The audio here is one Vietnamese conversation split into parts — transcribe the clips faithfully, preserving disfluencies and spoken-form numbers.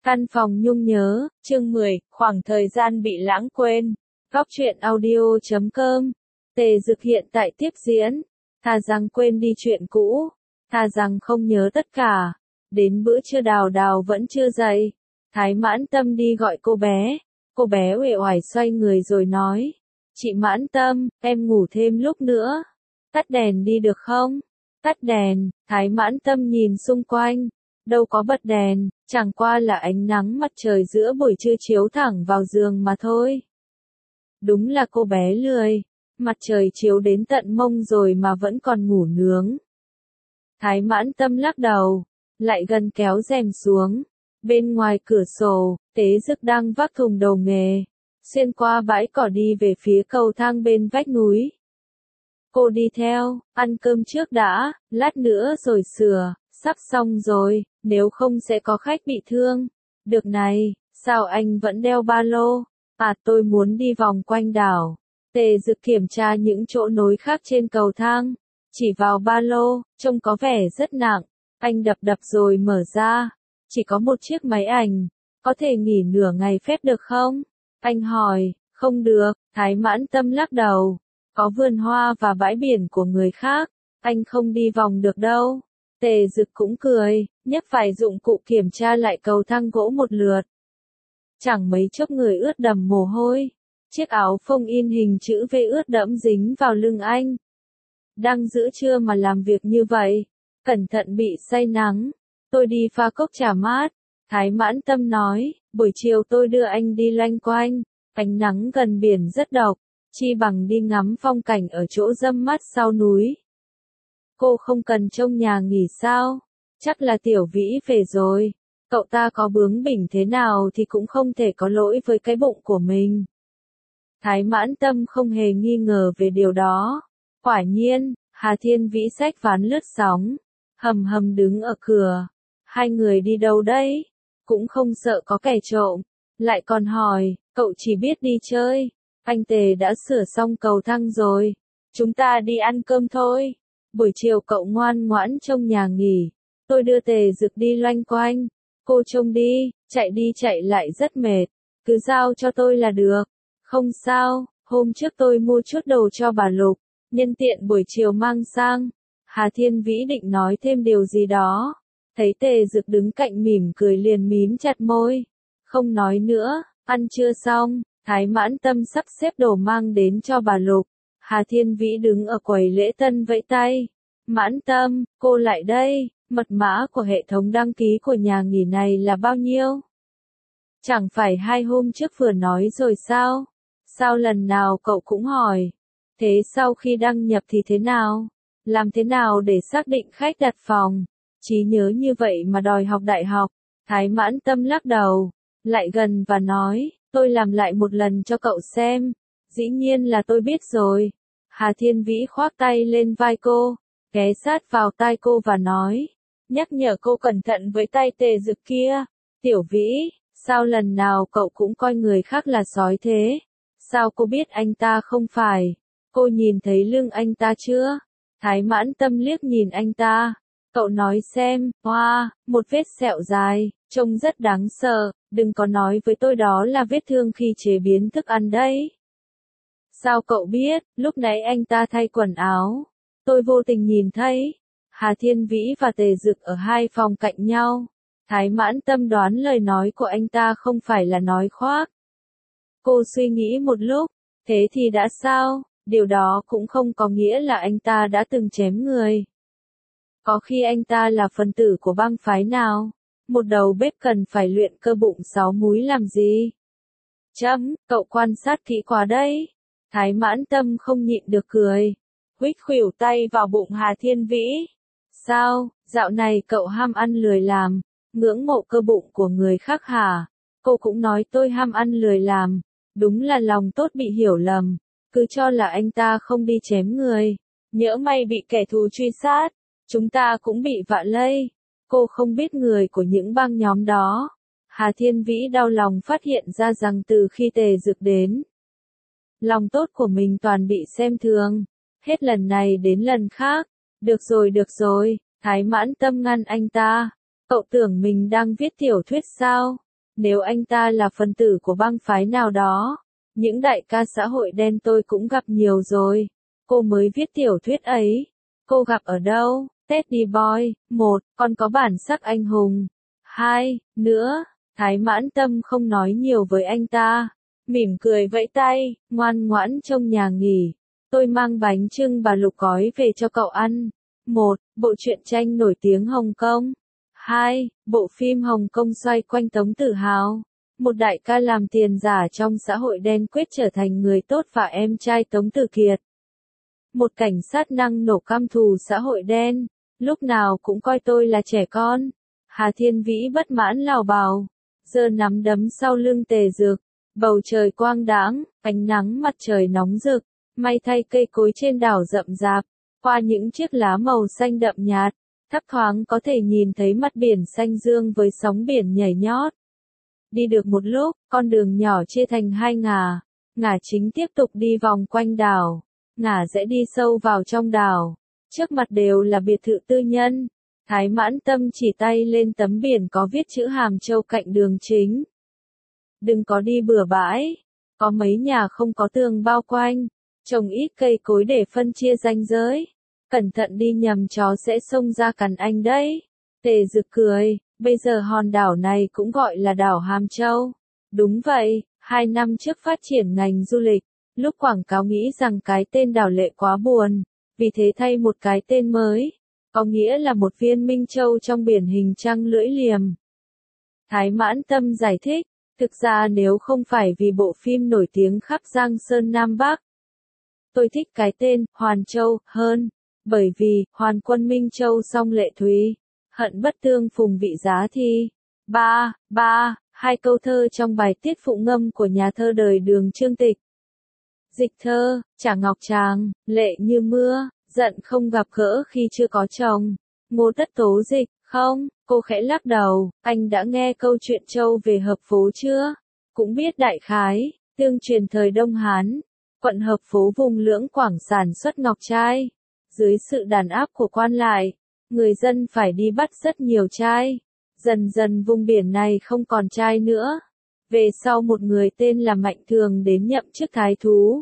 Căn phòng nhung nhớ, chương mười, khoảng thời gian bị lãng quên. Góc truyện audio chấm com. Tề Dực hiện tại tiếp diễn. Thà rằng quên đi chuyện cũ. Thà rằng không nhớ tất cả. Đến bữa trưa Đào Đào vẫn chưa dậy. Thái Mãn Tâm đi gọi cô bé. Cô bé uể oải xoay người rồi nói. Chị Mãn Tâm, em ngủ thêm lúc nữa. Tắt đèn đi được không? Tắt đèn. Thái Mãn Tâm nhìn xung quanh. Đâu có bật đèn, chẳng qua là ánh nắng mặt trời giữa buổi trưa chiếu thẳng vào giường mà thôi. Đúng là cô bé lười, mặt trời chiếu đến tận mông rồi mà vẫn còn ngủ nướng. Thái Mãn Tâm lắc đầu, lại gần kéo rèm xuống. Bên ngoài cửa sổ, Tế Dực đang vác thùng đồ nghề, xuyên qua bãi cỏ đi về phía cầu thang bên vách núi. Cô đi theo, ăn cơm trước đã, lát nữa rồi sửa. Sắp xong rồi, nếu không sẽ có khách bị thương. Được này, sao anh vẫn đeo ba lô? À, tôi muốn đi vòng quanh đảo. Tề Dực kiểm tra những chỗ nối khác trên cầu thang. Chỉ vào ba lô, trông có vẻ rất nặng. Anh đập đập rồi mở ra. Chỉ có một chiếc máy ảnh. Có thể nghỉ nửa ngày phép được không? Anh hỏi, không được. Thái Mãn Tâm lắc đầu. Có vườn hoa và bãi biển của người khác. Anh không đi vòng được đâu. Tề Dực cũng cười, nhấc vài dụng cụ kiểm tra lại cầu thang gỗ một lượt. Chẳng mấy chốc người ướt đầm mồ hôi. Chiếc áo phông in hình chữ V ướt đẫm dính vào lưng anh. Đang giữa trưa mà làm việc như vậy, cẩn thận bị say nắng. Tôi đi pha cốc trà mát. Thái Mãn Tâm nói, buổi chiều tôi đưa anh đi loanh quanh. Ánh nắng gần biển rất độc, chi bằng đi ngắm phong cảnh ở chỗ râm mát sau núi. Cô không cần trông nhà nghỉ sao? Chắc là Tiểu Vĩ về rồi. Cậu ta có bướng bỉnh thế nào thì cũng không thể có lỗi với cái bụng của mình. Thái Mãn Tâm không hề nghi ngờ về điều đó. Quả nhiên, Hà Thiên Vĩ xách ván lướt sóng. Hầm hầm đứng ở cửa. Hai người đi đâu đấy? Cũng không sợ có kẻ trộm. Lại còn hỏi, cậu chỉ biết đi chơi. Anh Tề đã sửa xong cầu thang rồi. Chúng ta đi ăn cơm thôi. Buổi chiều cậu ngoan ngoãn trông nhà nghỉ. Tôi đưa Tề Dực đi loanh quanh. Cô trông đi, chạy đi chạy lại rất mệt. Cứ giao cho tôi là được. Không sao, hôm trước tôi mua chút đồ cho bà Lục. Nhân tiện buổi chiều mang sang. Hà Thiên Vĩ định nói thêm điều gì đó. Thấy Tề Dực đứng cạnh mỉm cười liền mím chặt môi. Không nói nữa, ăn chưa xong. Thái Mãn Tâm sắp xếp đồ mang đến cho bà Lục. Hà Thiên Vĩ đứng ở quầy lễ tân vẫy tay. Mãn Tâm, cô lại đây, mật mã của hệ thống đăng ký của nhà nghỉ này là bao nhiêu? Chẳng phải hai hôm trước vừa nói rồi sao? Sao lần nào cậu cũng hỏi? Thế sau khi đăng nhập thì thế nào? Làm thế nào để xác định khách đặt phòng? Trí nhớ như vậy mà đòi học đại học. Thái Mãn Tâm lắc đầu, lại gần và nói, tôi làm lại một lần cho cậu xem. Dĩ nhiên là tôi biết rồi. Hà Thiên Vĩ khoác tay lên vai cô, ghé sát vào tai cô và nói, nhắc nhở cô cẩn thận với tay Tề Dực kia. Tiểu Vĩ, sao lần nào cậu cũng coi người khác là sói thế? Sao cô biết anh ta không phải? Cô nhìn thấy lưng anh ta chưa? Thái Mãn Tâm liếc nhìn anh ta. Cậu nói xem, hoa, wow, một vết sẹo dài, trông rất đáng sợ, đừng có nói với tôi đó là vết thương khi chế biến thức ăn đấy. Sao cậu biết, lúc nãy anh ta thay quần áo. Tôi vô tình nhìn thấy. Hà Thiên Vĩ và Tề Dực ở hai phòng cạnh nhau. Thái Mãn Tâm đoán lời nói của anh ta không phải là nói khoác. Cô suy nghĩ một lúc. Thế thì đã sao? Điều đó cũng không có nghĩa là anh ta đã từng chém người. Có khi anh ta là phần tử của băng phái nào? Một đầu bếp cần phải luyện cơ bụng sáu múi làm gì? Chấm, cậu quan sát kỹ quá đấy. Thái Mãn Tâm không nhịn được cười. Huých khuỷu tay vào bụng Hà Thiên Vĩ. Sao, dạo này cậu ham ăn lười làm, ngưỡng mộ cơ bụng của người khác hả? Cô cũng nói tôi ham ăn lười làm. Đúng là lòng tốt bị hiểu lầm. Cứ cho là anh ta không đi chém người. Nhỡ may bị kẻ thù truy sát. Chúng ta cũng bị vạ lây. Cô không biết người của những băng nhóm đó. Hà Thiên Vĩ đau lòng phát hiện ra rằng từ khi Tề Dực đến, lòng tốt của mình toàn bị xem thường. Hết lần này đến lần khác. Được rồi được rồi, Thái Mãn Tâm ngăn anh ta. Cậu tưởng mình đang viết tiểu thuyết sao? Nếu anh ta là phần tử của băng phái nào đó, những đại ca xã hội đen tôi cũng gặp nhiều rồi. Cô mới viết tiểu thuyết ấy. Cô gặp ở đâu? Teddy Boy. Một, còn có bản sắc anh hùng. Hai, nữa, Thái Mãn Tâm không nói nhiều với anh ta. Mỉm cười vẫy tay, ngoan ngoãn trong nhà nghỉ. Tôi mang bánh chưng bà Lục gói về cho cậu ăn. Một, bộ truyện tranh nổi tiếng Hồng Kông. Hai, bộ phim Hồng Kông xoay quanh Tống Tử Hào. Một đại ca làm tiền giả trong xã hội đen quyết trở thành người tốt và em trai Tống Tử Kiệt. Một cảnh sát năng nổ căm thù xã hội đen, lúc nào cũng coi tôi là trẻ con. Hà Thiên Vĩ bất mãn lào bào, giơ nắm đấm sau lưng Tề Dực. Bầu trời quang đãng, ánh nắng mặt trời nóng rực, may thay cây cối trên đảo rậm rạp, qua những chiếc lá màu xanh đậm nhạt, thấp thoáng có thể nhìn thấy mặt biển xanh dương với sóng biển nhảy nhót. Đi được một lúc, con đường nhỏ chia thành hai ngả, ngả chính tiếp tục đi vòng quanh đảo, ngả rẽ đi sâu vào trong đảo, trước mặt đều là biệt thự tư nhân. Thái Mãn Tâm chỉ tay lên tấm biển có viết chữ Hàm Châu cạnh đường chính. Đừng có đi bừa bãi, có mấy nhà không có tường bao quanh, trồng ít cây cối để phân chia ranh giới. Cẩn thận đi nhầm chó sẽ xông ra cắn anh đấy. Tề Dực cười, bây giờ hòn đảo này cũng gọi là đảo Hàm Châu. Đúng vậy, hai năm trước phát triển ngành du lịch, lúc quảng cáo nghĩ rằng cái tên đảo lệ quá buồn, vì thế thay một cái tên mới, có nghĩa là một viên minh châu trong biển hình trăng lưỡi liềm. Thái Mãn Tâm giải thích, thực ra nếu không phải vì bộ phim nổi tiếng khắp Giang Sơn Nam Bắc, tôi thích cái tên Hoàn Châu hơn, bởi vì Hoàn Quân Minh Châu song lệ thúy, hận bất tương phùng vị giá thi. Ba, ba, hai câu thơ trong bài tiết phụ ngâm của nhà thơ đời Đường Trương Tịch. Dịch thơ, Chả Ngọc Tràng, lệ như mưa, giận không gặp gỡ khi chưa có chồng. Ngô Tất Tố dịch, không, cô khẽ lắc đầu, anh đã nghe câu chuyện Châu về Hợp Phố chưa? Cũng biết đại khái, tương truyền thời Đông Hán, quận Hợp Phố vùng Lưỡng Quảng sản xuất ngọc trai. Dưới sự đàn áp của quan lại, người dân phải đi bắt rất nhiều trai. Dần dần vùng biển này không còn trai nữa. Về sau một người tên là Mạnh Thường đến nhậm chức thái thú,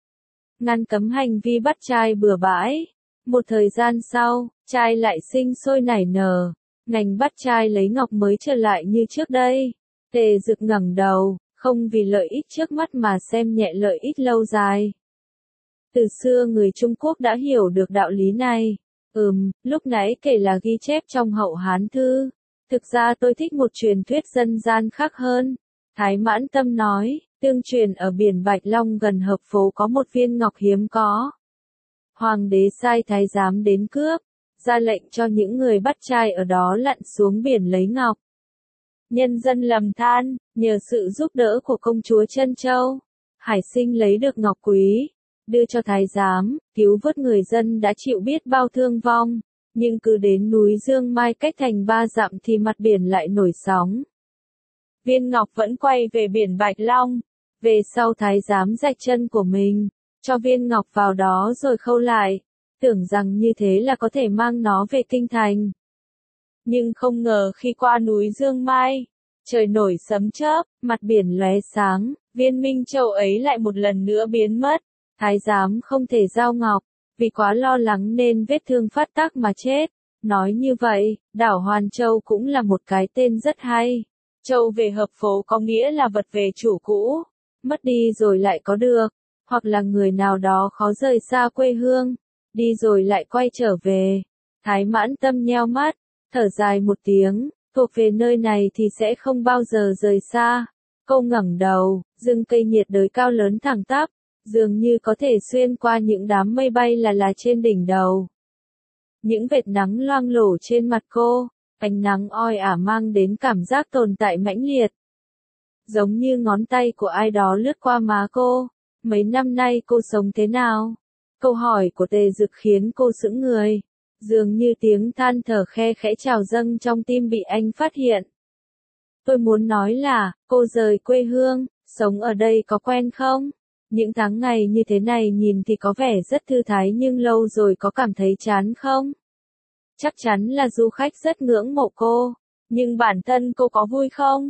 ngăn cấm hành vi bắt trai bừa bãi. Một thời gian sau, trai lại sinh sôi nảy nở, ngành bắt trai lấy ngọc mới trở lại như trước đây. Tề Dực ngẩng đầu, không vì lợi ích trước mắt mà xem nhẹ lợi ích lâu dài. Từ xưa người Trung Quốc đã hiểu được đạo lý này. Ừm, lúc nãy kể là ghi chép trong Hậu Hán Thư. Thực ra tôi thích một truyền thuyết dân gian khác hơn. Thái Mãn Tâm nói, tương truyền ở biển Bạch Long gần Hợp Phố có một viên ngọc hiếm có. Hoàng đế sai thái giám đến cướp, ra lệnh cho những người bắt trai ở đó lặn xuống biển lấy ngọc. Nhân dân lầm than, nhờ sự giúp đỡ của công chúa Trân Châu, Hải Sinh lấy được ngọc quý, đưa cho thái giám, cứu vớt người dân đã chịu biết bao thương vong, nhưng cứ đến núi Dương Mai cách thành ba dặm thì mặt biển lại nổi sóng. Viên ngọc vẫn quay về biển Bạch Long, về sau thái giám rạch chân của mình, cho viên ngọc vào đó rồi khâu lại, tưởng rằng như thế là có thể mang nó về kinh thành. Nhưng không ngờ khi qua núi Dương Mai, trời nổi sấm chớp, mặt biển lóe sáng, viên minh châu ấy lại một lần nữa biến mất. Thái giám không thể giao ngọc, vì quá lo lắng nên vết thương phát tác mà chết. Nói như vậy, đảo Hoàn Châu cũng là một cái tên rất hay. Châu về Hợp Phố có nghĩa là vật về chủ cũ, mất đi rồi lại có được, hoặc là người nào đó khó rời xa quê hương, đi rồi lại quay trở về. Thái Mãn Tâm nheo mắt, thở dài một tiếng, thuộc về nơi này thì sẽ không bao giờ rời xa. Cô ngẩng đầu, rừng cây nhiệt đới cao lớn thẳng tắp, dường như có thể xuyên qua những đám mây bay là là trên đỉnh đầu. Những vệt nắng loang lổ trên mặt cô, ánh nắng oi ả mang đến cảm giác tồn tại mãnh liệt. Giống như ngón tay của ai đó lướt qua má cô. Mấy năm nay cô sống thế nào? Câu hỏi của Tề Dực khiến cô sững người. Dường như tiếng than thở khe khẽ trào dâng trong tim bị anh phát hiện. Tôi muốn nói là, cô rời quê hương, sống ở đây có quen không? Những tháng ngày như thế này nhìn thì có vẻ rất thư thái nhưng lâu rồi có cảm thấy chán không? Chắc chắn là du khách rất ngưỡng mộ cô, nhưng bản thân cô có vui không?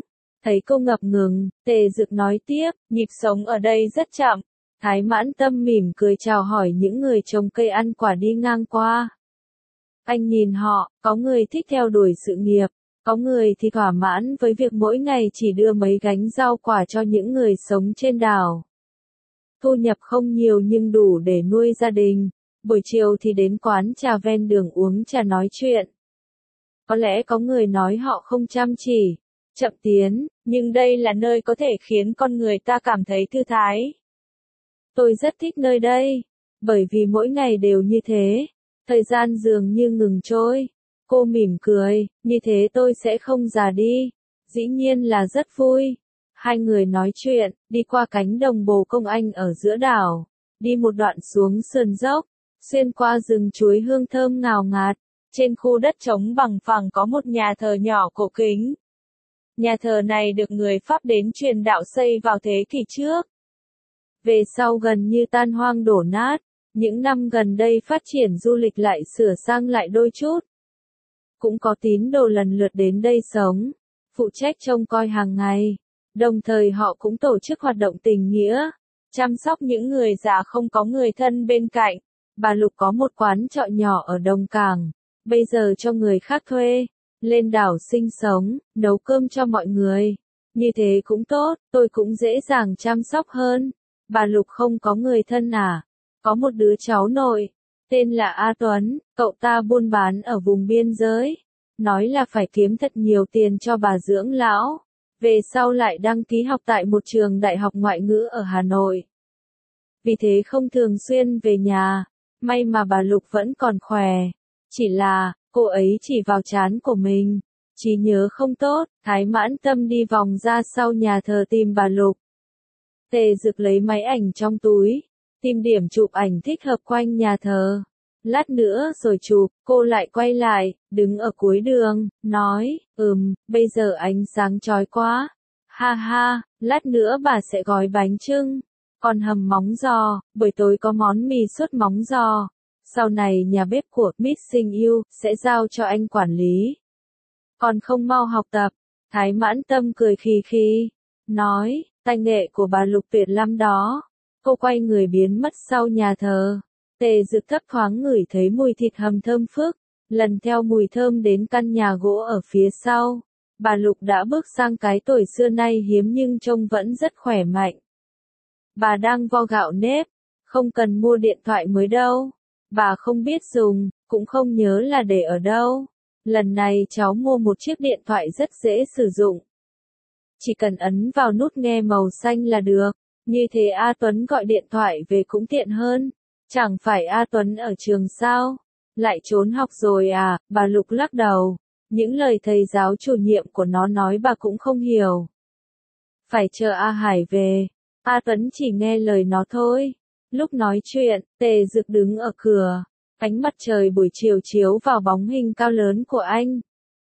Thấy cô ngập ngừng, Tề Dực nói tiếp, nhịp sống ở đây rất chậm. Thái Mãn Tâm mỉm cười chào hỏi những người trồng cây ăn quả đi ngang qua. Anh nhìn họ, có người thích theo đuổi sự nghiệp, có người thì thỏa mãn với việc mỗi ngày chỉ đưa mấy gánh rau quả cho những người sống trên đảo. Thu nhập không nhiều nhưng đủ để nuôi gia đình, buổi chiều thì đến quán trà ven đường uống trà nói chuyện. Có lẽ có người nói họ không chăm chỉ, chậm tiến, nhưng đây là nơi có thể khiến con người ta cảm thấy thư thái. Tôi rất thích nơi đây, bởi vì mỗi ngày đều như thế, thời gian dường như ngừng trôi. Cô mỉm cười, như thế tôi sẽ không già đi. Dĩ nhiên là rất vui. Hai người nói chuyện, đi qua cánh đồng bồ công anh ở giữa đảo, đi một đoạn xuống sườn dốc, xuyên qua rừng chuối hương thơm ngào ngạt. Trên khu đất trống bằng phẳng có một nhà thờ nhỏ cổ kính. Nhà thờ này được người Pháp đến truyền đạo xây vào thế kỷ trước. Về sau gần như tan hoang đổ nát, những năm gần đây phát triển du lịch lại sửa sang lại đôi chút. Cũng có tín đồ lần lượt đến đây sống, phụ trách trông coi hàng ngày, đồng thời họ cũng tổ chức hoạt động tình nghĩa, chăm sóc những người già không có người thân bên cạnh. Bà Lục có một quán trọ nhỏ ở Đồng Cảng, bây giờ cho người khác thuê, lên đảo sinh sống, nấu cơm cho mọi người. Như thế cũng tốt, tôi cũng dễ dàng chăm sóc hơn. Bà Lục không có người thân à? Có một đứa cháu nội, tên là A Tuấn, cậu ta buôn bán ở vùng biên giới. Nói là phải kiếm thật nhiều tiền cho bà dưỡng lão. Về sau lại đăng ký học tại một trường đại học ngoại ngữ ở Hà Nội. Vì thế không thường xuyên về nhà. May mà bà Lục vẫn còn khỏe. Chỉ là, cô ấy chỉ vào trán của mình. Trí nhớ không tốt, Thái Mãn Tâm đi vòng ra sau nhà thờ tìm bà Lục. Tề Dực lấy máy ảnh trong túi, tìm điểm chụp ảnh thích hợp quanh nhà thờ. Lát nữa rồi chụp, cô lại quay lại, đứng ở cuối đường, nói, ừm, bây giờ ánh sáng chói quá. Ha ha, lát nữa bà sẽ gói bánh chưng, còn hầm móng giò, buổi tối có món mì sốt móng giò. Sau này nhà bếp của Missing You sẽ giao cho anh quản lý. Còn không mau học tập. Thái Mãn Tâm cười khì khì, nói, tay nghệ của bà Lục tuyệt lắm đó. Cô quay người biến mất sau nhà thờ. Tề Dực thấp thoáng ngửi thấy mùi thịt hầm thơm phức, lần theo mùi thơm đến căn nhà gỗ ở phía sau. Bà Lục đã bước sang cái tuổi xưa nay hiếm nhưng trông vẫn rất khỏe mạnh. Bà đang vo gạo nếp, không cần mua điện thoại mới đâu. Bà không biết dùng, cũng không nhớ là để ở đâu. Lần này cháu mua một chiếc điện thoại rất dễ sử dụng. Chỉ cần ấn vào nút nghe màu xanh là được. Như thế A Tuấn gọi điện thoại về cũng tiện hơn. Chẳng phải A Tuấn ở trường sao? Lại trốn học rồi à? Bà Lục lắc đầu. Những lời thầy giáo chủ nhiệm của nó nói bà cũng không hiểu. Phải chờ A Hải về. A Tuấn chỉ nghe lời nó thôi. Lúc nói chuyện, Tề Dực đứng ở cửa. Ánh mặt trời buổi chiều chiếu vào bóng hình cao lớn của anh.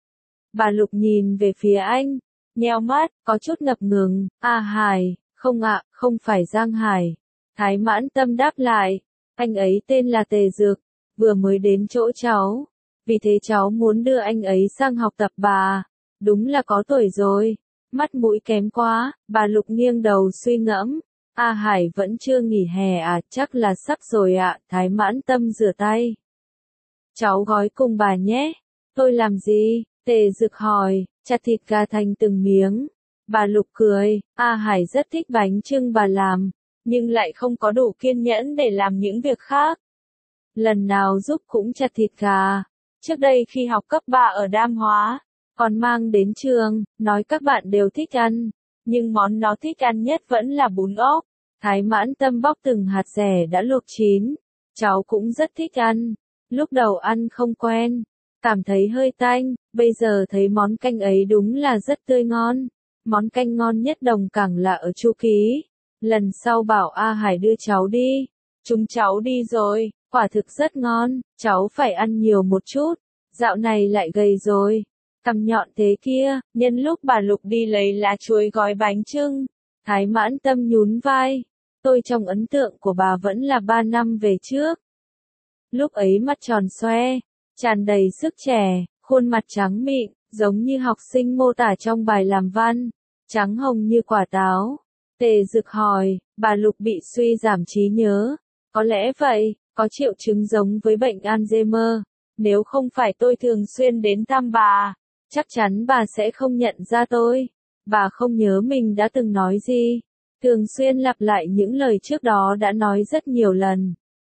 Bà Lục nhìn về phía anh, nheo mắt, có chút ngập ngừng. A Hải, không ạ, không phải Giang Hải. Thái Mãn Tâm đáp lại, anh ấy tên là Tề Dực, vừa mới đến chỗ cháu. Vì thế cháu muốn đưa anh ấy sang học tập bà. Đúng là có tuổi rồi. Mắt mũi kém quá. Bà Lục nghiêng đầu suy ngẫm. A Hải vẫn chưa nghỉ hè à, chắc là sắp rồi ạ. Thái Mãn Tâm rửa tay. Cháu gói cùng bà nhé. Tôi làm gì? Tề Dực hỏi, chặt thịt gà thành từng miếng. Bà Lục cười, A Hải rất thích bánh chưng bà làm, nhưng lại không có đủ kiên nhẫn để làm những việc khác. Lần nào giúp cũng chặt thịt gà. Trước đây khi học cấp ba ở Đam Hóa, còn mang đến trường, nói các bạn đều thích ăn, nhưng món nó thích ăn nhất vẫn là bún ốc. Thái Mãn Tâm bóc từng hạt dẻ đã luộc chín. Cháu cũng rất thích ăn. Lúc đầu ăn không quen, cảm thấy hơi tanh, bây giờ thấy món canh ấy đúng là rất tươi ngon. Món canh ngon nhất Đồng Cảng là ở Chu Ký. Lần sau bảo A Hải đưa cháu đi. Chúng cháu đi rồi, quả thực rất ngon, cháu phải ăn nhiều một chút. Dạo này lại gầy rồi. Cằm nhọn thế kia, nhân lúc bà Lục đi lấy lá chuối gói bánh chưng. Thái Mãn Tâm nhún vai. Tôi trong ấn tượng của bà vẫn là ba năm về trước. Lúc ấy mắt tròn xoe, tràn đầy sức trẻ, khuôn mặt trắng mịn, giống như học sinh mô tả trong bài làm văn. trắng hồng như quả táo. Tề Dực hỏi, bà Lục bị suy giảm trí nhớ. Có lẽ vậy, có triệu chứng giống với bệnh Alzheimer. Nếu không phải tôi thường xuyên đến thăm bà, chắc chắn bà sẽ không nhận ra tôi. Bà không nhớ mình đã từng nói gì. Thường xuyên lặp lại những lời trước đó đã nói rất nhiều lần.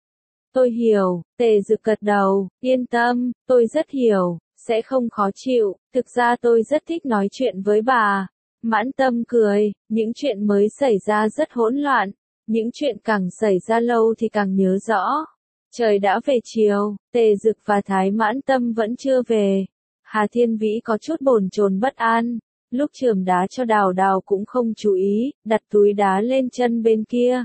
Tôi hiểu, Tề Dực gật đầu, yên tâm, tôi rất hiểu, sẽ không khó chịu, thực ra tôi rất thích nói chuyện với bà. Mãn Tâm cười, những chuyện mới xảy ra rất hỗn loạn, những chuyện càng xảy ra lâu thì càng nhớ rõ. Trời đã về chiều, Tề Dực và Thái Mãn Tâm vẫn chưa về. Hà Thiên Vĩ có chút bồn chồn bất an, lúc chườm đá cho Đào Đào cũng không chú ý, đặt túi đá lên chân bên kia.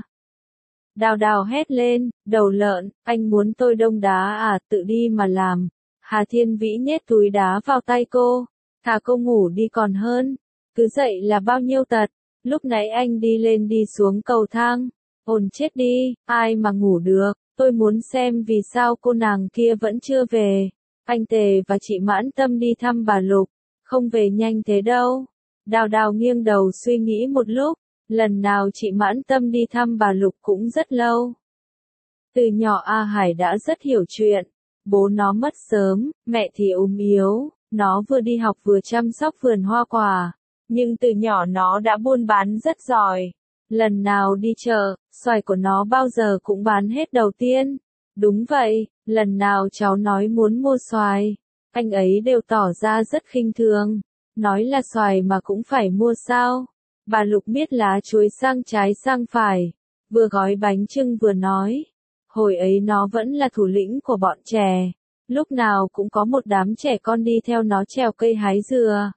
Đào Đào hét lên, đầu lợn, anh muốn tôi đông đá à, tự đi mà làm. Hà Thiên Vĩ nhét túi đá vào tay cô, thà cô ngủ đi còn hơn, cứ dậy là bao nhiêu tật. Lúc nãy anh đi lên đi xuống cầu thang, ồn chết đi, ai mà ngủ được, tôi muốn xem vì sao cô nàng kia vẫn chưa về. Anh Tề và chị Mãn Tâm đi thăm bà Lục, không về nhanh thế đâu. Đào Đào nghiêng đầu suy nghĩ một lúc, lần nào chị Mãn Tâm đi thăm bà Lục cũng rất lâu. Từ nhỏ A Hải đã rất hiểu chuyện, bố nó mất sớm, mẹ thì ốm yếu, nó vừa đi học vừa chăm sóc vườn hoa quả, nhưng từ nhỏ nó đã buôn bán rất giỏi. Lần nào đi chợ, xoài của nó bao giờ cũng bán hết đầu tiên. Đúng vậy, lần nào cháu nói muốn mua xoài, anh ấy đều tỏ ra rất khinh thường, nói là xoài mà cũng phải mua sao. Bà Lục biết lá chuối sang trái sang phải, vừa gói bánh chưng vừa nói. Hồi ấy nó vẫn là thủ lĩnh của bọn trẻ, lúc nào cũng có một đám trẻ con đi theo nó trèo cây hái dừa.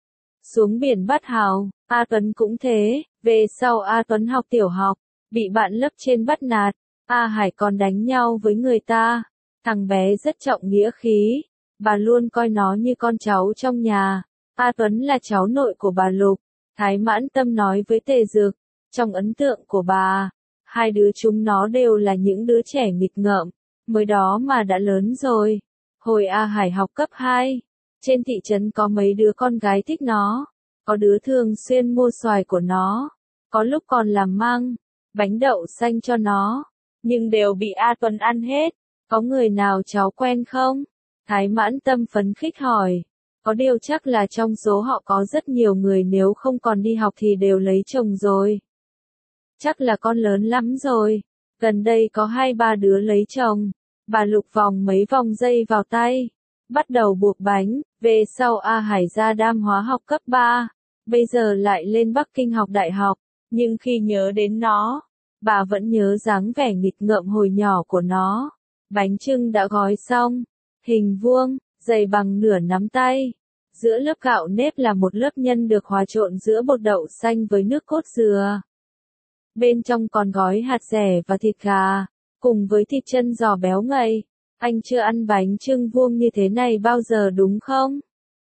Xuống biển bắt hào, A Tuấn cũng thế, về sau A Tuấn học tiểu học, bị bạn lớp trên bắt nạt, A Hải còn đánh nhau với người ta. Thằng bé rất trọng nghĩa khí, bà luôn coi nó như con cháu trong nhà. A Tuấn là cháu nội của bà Lục. Thái Mãn Tâm nói với Tề Dực, trong ấn tượng của bà, hai đứa chúng nó đều là những đứa trẻ nghịch ngợm, mới đó mà đã lớn rồi. Hồi A Hải học cấp hai, trên thị trấn có mấy đứa con gái thích nó, có đứa thường xuyên mua xoài của nó, có lúc còn làm măng, bánh đậu xanh cho nó, nhưng đều bị A Tuấn ăn hết. Có người nào cháu quen không? Thái Mãn Tâm phấn khích hỏi. Có điều chắc là trong số họ có rất nhiều người nếu không còn đi học thì đều lấy chồng rồi. Chắc là con lớn lắm rồi. Gần đây có hai ba đứa lấy chồng. Bà Lục vòng mấy vòng dây vào tay, bắt đầu buộc bánh. Về sau A Hải ra Đam hóa học cấp ba, bây giờ lại lên Bắc Kinh học đại học. Nhưng khi nhớ đến nó, bà vẫn nhớ dáng vẻ nghịch ngợm hồi nhỏ của nó. Bánh chưng đã gói xong, hình vuông, dày bằng nửa nắm tay. Giữa lớp gạo nếp là một lớp nhân được hòa trộn giữa bột đậu xanh với nước cốt dừa. Bên trong còn gói hạt dẻ và thịt gà, cùng với thịt chân giò béo ngậy. Anh chưa ăn bánh chưng vuông như thế này bao giờ đúng không?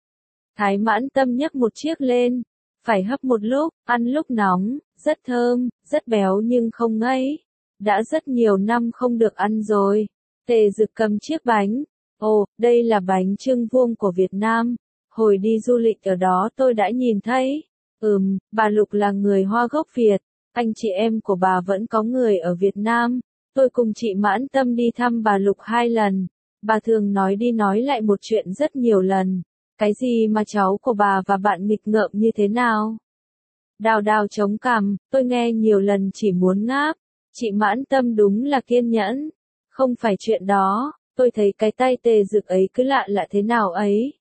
Thái Mãn Tâm nhấc một chiếc lên, phải hấp một lúc, ăn lúc nóng, rất thơm, rất béo nhưng không ngấy. Đã rất nhiều năm không được ăn rồi. Tề Dực cầm chiếc bánh. Ồ, đây là bánh chưng vuông của Việt Nam. Hồi đi du lịch ở đó tôi đã nhìn thấy. Ừm, bà Lục là người Hoa gốc Việt. Anh chị em của bà vẫn có người ở Việt Nam. Tôi cùng chị Mãn Tâm đi thăm bà Lục hai lần. Bà thường nói đi nói lại một chuyện rất nhiều lần. Cái gì mà cháu của bà và bạn nghịch ngợm như thế nào? Đào Đào chống cằm, tôi nghe nhiều lần chỉ muốn ngáp. Chị Mãn Tâm đúng là kiên nhẫn. Không phải chuyện đó, tôi thấy cái tay Tề Dực ấy cứ lạ lạ thế nào ấy.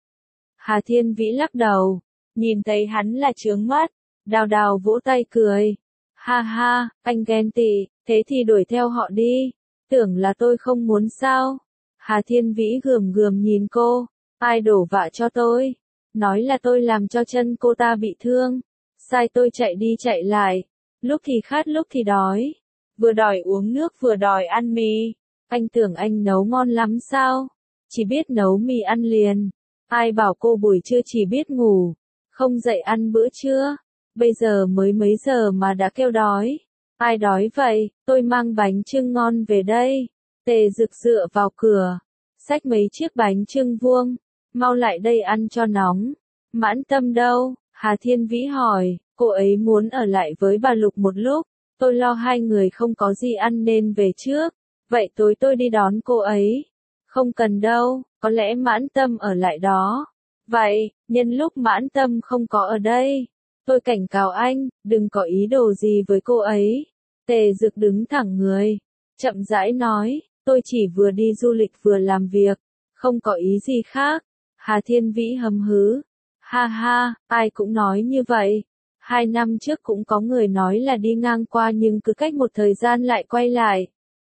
Hà Thiên Vĩ lắc đầu, nhìn thấy hắn là chướng mắt. Đào Đào vỗ tay cười. Ha ha, anh ghen tị, thế thì đuổi theo họ đi. Tưởng là tôi không muốn sao? Hà Thiên Vĩ gườm gườm nhìn cô. Ai đổ vạ cho tôi? Nói là tôi làm cho chân cô ta bị thương. Sai tôi chạy đi chạy lại. Lúc thì khát lúc thì đói. Vừa đòi uống nước vừa đòi ăn mì. Anh tưởng anh nấu ngon lắm sao? Chỉ biết nấu mì ăn liền. Ai bảo cô buổi trưa chỉ biết ngủ, không dậy ăn bữa trưa. Bây giờ mới mấy giờ mà đã kêu đói. Ai đói vậy? Tôi mang bánh chưng ngon về đây. Tề Dực dựa vào cửa, xách mấy chiếc bánh chưng vuông. Mau lại đây ăn cho nóng. Mãn Tâm đâu? Hà Hà Thiên Vĩ hỏi, cô ấy muốn ở lại với bà Lục một lúc, tôi lo hai người không có gì ăn nên về trước, vậy tối tôi đi đón cô ấy. Không cần đâu, có lẽ Mãn Tâm ở lại đó. Vậy, nhân lúc Mãn Tâm không có ở đây, tôi cảnh cáo anh, đừng có ý đồ gì với cô ấy. Tề Dực đứng thẳng người, chậm rãi nói, tôi chỉ vừa đi du lịch vừa làm việc, không có ý gì khác. Hà Thiên Vĩ hầm hứ, ha ha, ai cũng nói như vậy. Hai năm trước cũng có người nói là đi ngang qua nhưng cứ cách một thời gian lại quay lại.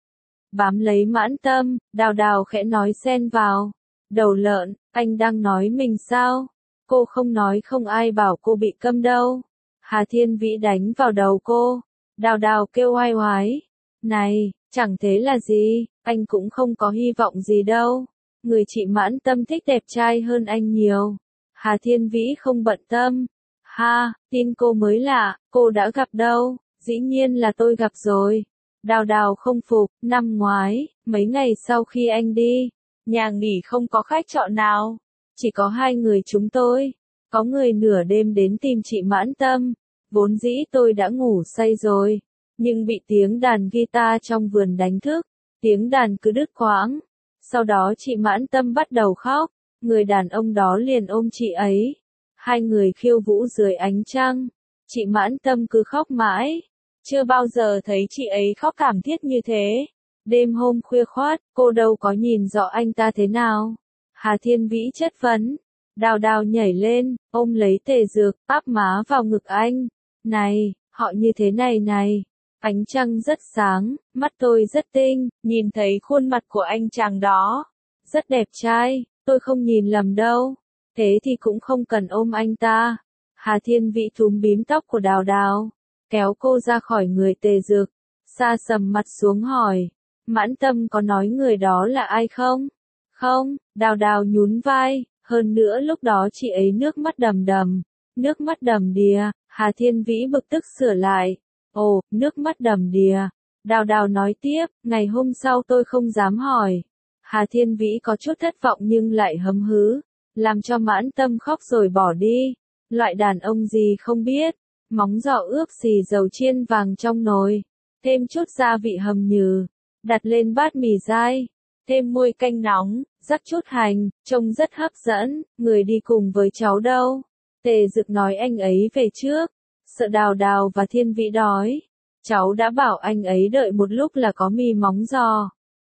Bám lấy Mãn Tâm, Đào Đào khẽ nói xen vào. Đầu lợn, anh đang nói mình sao? Cô không nói không ai bảo cô bị câm đâu. Hà Thiên Vĩ đánh vào đầu cô. Đào Đào kêu oai oái. Này, chẳng thế là gì, anh cũng không có hy vọng gì đâu. Người chị Mãn Tâm thích đẹp trai hơn anh nhiều. Hà Thiên Vĩ không bận tâm. Ha, tin cô mới lạ, cô đã gặp đâu, dĩ nhiên là tôi gặp rồi. Đào Đào không phục, năm ngoái, mấy ngày sau khi anh đi, nhà nghỉ không có khách trọ nào, chỉ có hai người chúng tôi. Có người nửa đêm đến tìm chị Mãn Tâm, vốn dĩ tôi đã ngủ say rồi, nhưng bị tiếng đàn guitar trong vườn đánh thức, tiếng đàn cứ đứt quãng. Sau đó chị Mãn Tâm bắt đầu khóc, người đàn ông đó liền ôm chị ấy. Hai người khiêu vũ dưới ánh trăng, chị Mãn Tâm cứ khóc mãi, chưa bao giờ thấy chị ấy khóc thảm thiết như thế. Đêm hôm khuya khoắt, cô đâu có nhìn rõ anh ta thế nào. Hà Thiên Vĩ chất vấn, Đào Đào nhảy lên, ôm lấy Tề Dược, áp má vào ngực anh. Này, họ như thế này này, ánh trăng rất sáng, mắt tôi rất tinh, nhìn thấy khuôn mặt của anh chàng đó, rất đẹp trai, tôi không nhìn lầm đâu. Thế thì cũng không cần ôm anh ta. Hà Thiên Vĩ túm bím tóc của Đào Đào, kéo cô ra khỏi người Tề Dực, sa sầm mặt xuống hỏi, Mãn Tâm có nói người đó là ai không? Không, Đào Đào nhún vai, hơn nữa lúc đó chị ấy nước mắt đầm đầm, nước mắt đầm đìa. Hà Thiên Vĩ bực tức sửa lại, ồ, nước mắt đầm đìa. Đào Đào nói tiếp, ngày hôm sau tôi không dám hỏi. Hà Thiên Vĩ có chút thất vọng nhưng lại hấm hứ, làm cho Mãn Tâm khóc rồi bỏ đi. Loại đàn ông gì không biết, móng giò ướp xì dầu chiên vàng trong nồi, thêm chút gia vị hầm nhừ, đặt lên bát mì dai, thêm muôi canh nóng, rắc chút hành, trông rất hấp dẫn. Người đi cùng với cháu đâu? Tề Dực nói anh ấy về trước, sợ Đào Đào và Thiên Vĩ đói. Cháu đã bảo anh ấy đợi một lúc là có mì móng giò.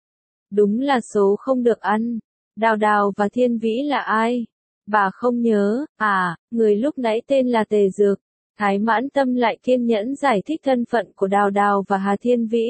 Đúng là số không được ăn. Đào Đào và Thiên Vĩ là ai? Bà không nhớ, à, người lúc nãy tên là Tề Dược. Thái Mãn Tâm lại kiên nhẫn giải thích thân phận của Đào Đào và Hà Thiên Vĩ.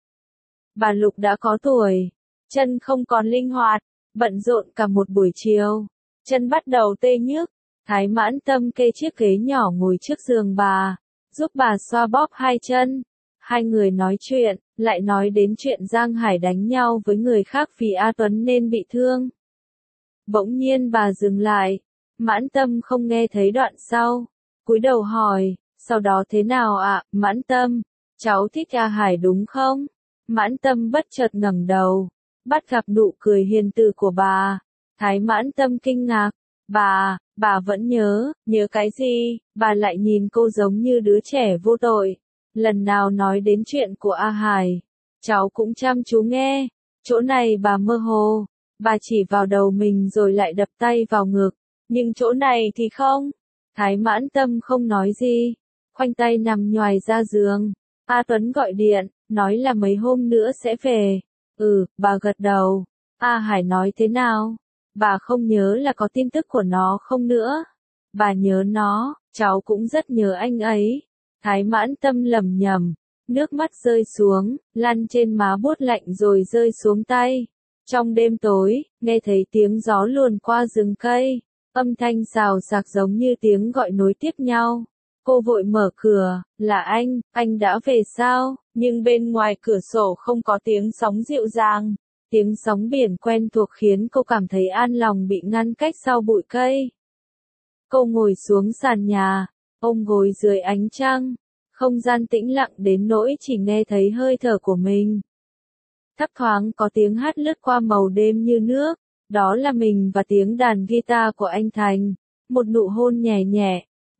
Bà Lục đã có tuổi, chân không còn linh hoạt, bận rộn cả một buổi chiều, chân bắt đầu tê nhức. Thái Mãn Tâm kê chiếc ghế nhỏ ngồi trước giường bà, giúp bà xoa bóp hai chân. Hai người nói chuyện, lại nói đến chuyện Giang Hải đánh nhau với người khác vì A Tuấn nên bị thương. Bỗng nhiên bà dừng lại, Mãn Tâm không nghe thấy đoạn sau, cúi đầu hỏi, sau đó thế nào ạ, Mãn Tâm, cháu thích A Hải đúng không? Mãn Tâm bất chợt ngẩng đầu, bắt gặp nụ cười hiền từ của bà. Thái Mãn Tâm kinh ngạc, bà, bà vẫn nhớ, nhớ cái gì? Bà lại nhìn cô giống như đứa trẻ vô tội. Lần nào nói đến chuyện của A Hải, cháu cũng chăm chú nghe. Chỗ này bà mơ hồ, bà chỉ vào đầu mình rồi lại đập tay vào ngực, nhưng chỗ này thì không. Thái Mãn Tâm không nói gì, khoanh tay nằm nhoài ra giường. A Tuấn gọi điện, nói là mấy hôm nữa sẽ về. Ừ, bà gật đầu. A Hải nói thế nào? Bà không nhớ là có tin tức của nó không nữa. Bà nhớ nó, cháu cũng rất nhớ anh ấy. Thái Mãn Tâm lẩm nhẩm, nước mắt rơi xuống, lăn trên má buốt lạnh rồi rơi xuống tay. Trong đêm tối, nghe thấy tiếng gió luồn qua rừng cây, âm thanh xào xạc giống như tiếng gọi nối tiếp nhau. Cô vội mở cửa, là anh, anh đã về sao? Nhưng bên ngoài cửa sổ không có tiếng sóng dịu dàng. Tiếng sóng biển quen thuộc khiến cô cảm thấy an lòng bị ngăn cách sau bụi cây. Cô ngồi xuống sàn nhà, ôm gối dưới ánh trăng. Không gian tĩnh lặng đến nỗi chỉ nghe thấy hơi thở của mình. Thấp thoáng có tiếng hát lướt qua màu đêm như nước. Đó là mình và tiếng đàn guitar của anh Thành. Một nụ hôn nhẹ nhẹ,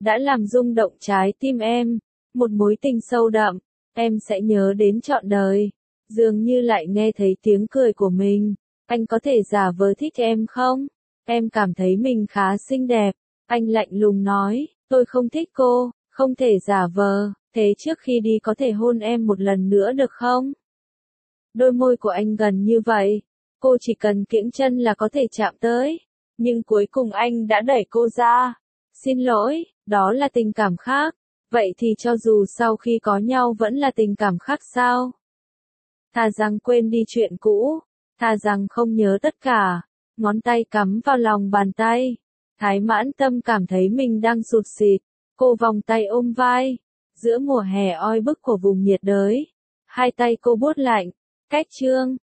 đã làm rung động trái tim em, một mối tình sâu đậm, em sẽ nhớ đến trọn đời. Dường như lại nghe thấy tiếng cười của mình, anh có thể giả vờ thích em không? Em cảm thấy mình khá xinh đẹp, anh lạnh lùng nói, tôi không thích cô, không thể giả vờ, thế trước khi đi có thể hôn em một lần nữa được không? Đôi môi của anh gần như vậy, cô chỉ cần kiễng chân là có thể chạm tới, nhưng cuối cùng anh đã đẩy cô ra. Xin lỗi, đó là tình cảm khác, vậy thì cho dù sau khi có nhau vẫn là tình cảm khác sao? Thà rằng quên đi chuyện cũ, thà rằng không nhớ tất cả, ngón tay cắm vào lòng bàn tay. Thái Mãn Tâm cảm thấy mình đang sụt sịt, cô vòng tay ôm vai, giữa mùa hè oi bức của vùng nhiệt đới. Hai tay cô buốt lạnh, cách chương.